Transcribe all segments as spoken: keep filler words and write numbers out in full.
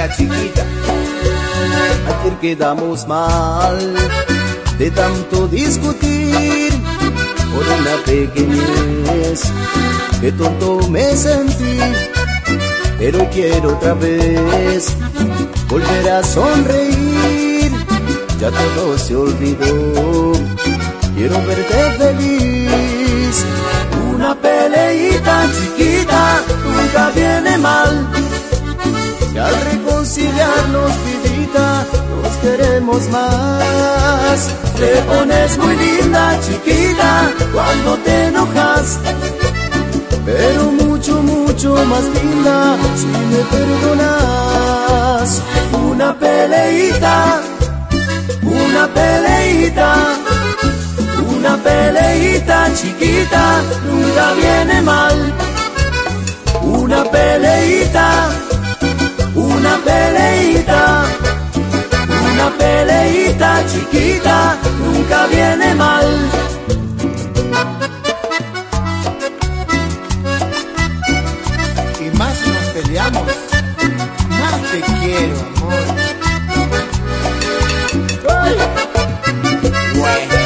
la chiquita. Ayer quedamos mal de tanto discutir por una pequeñez, que tonto me sentí, pero quiero otra vez volver a sonreír. Ya todo se olvidó, quiero verte feliz. Una peleita chiquita nunca viene mal. Si al reconciliarnos, vidita, nos queremos más. Te pones muy linda chiquita cuando te enojas, pero mucho, mucho más linda si me perdonas. Una peleita, una peleita, una peleita chiquita nunca viene mal. Una peleita, una peleita, una peleita chiquita nunca viene mal. Y más nos peleamos, más te quiero, amor. ¡Ay! Bueno.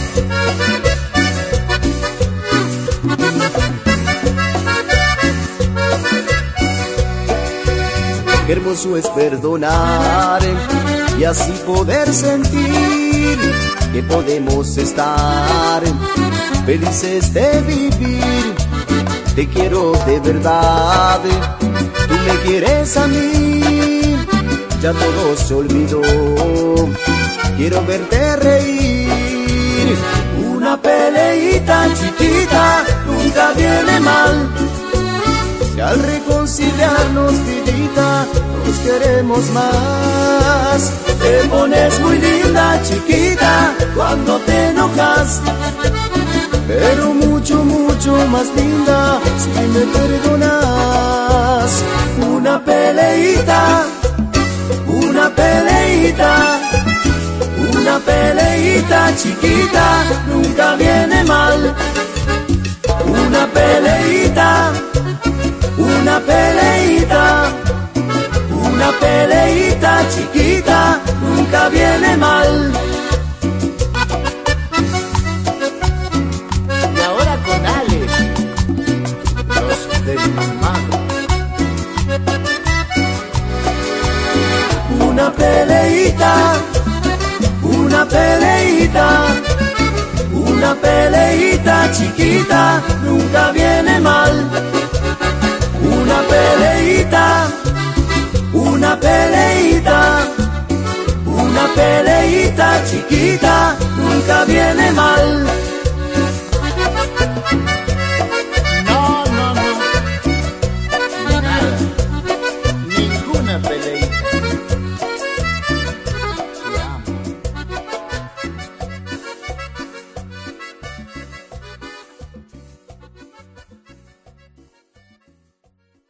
Qué hermoso es perdonar y así poder sentir que podemos estar felices de vivir. Te quiero de verdad, tú me quieres a mí, ya todo se olvidó, quiero verte reír. Una peleita chiquita nunca viene mal. Si al reconciliarnos, vidita, nos queremos más. Te pones muy linda chiquita cuando te enojas, pero mucho, mucho más linda si me perdonas. Una peleita, una peleita, una peleita chiquita nunca viene mal. Una peleita, una peleita, una peleita chiquita nunca viene mal. Y ahora con Ale, los del mamado. Una peleita, una peleita, una peleita chiquita nunca viene mal. Una peleita, una peleita, una peleita chiquita nunca viene mal. No, no, no. Nada. Ninguna peleita.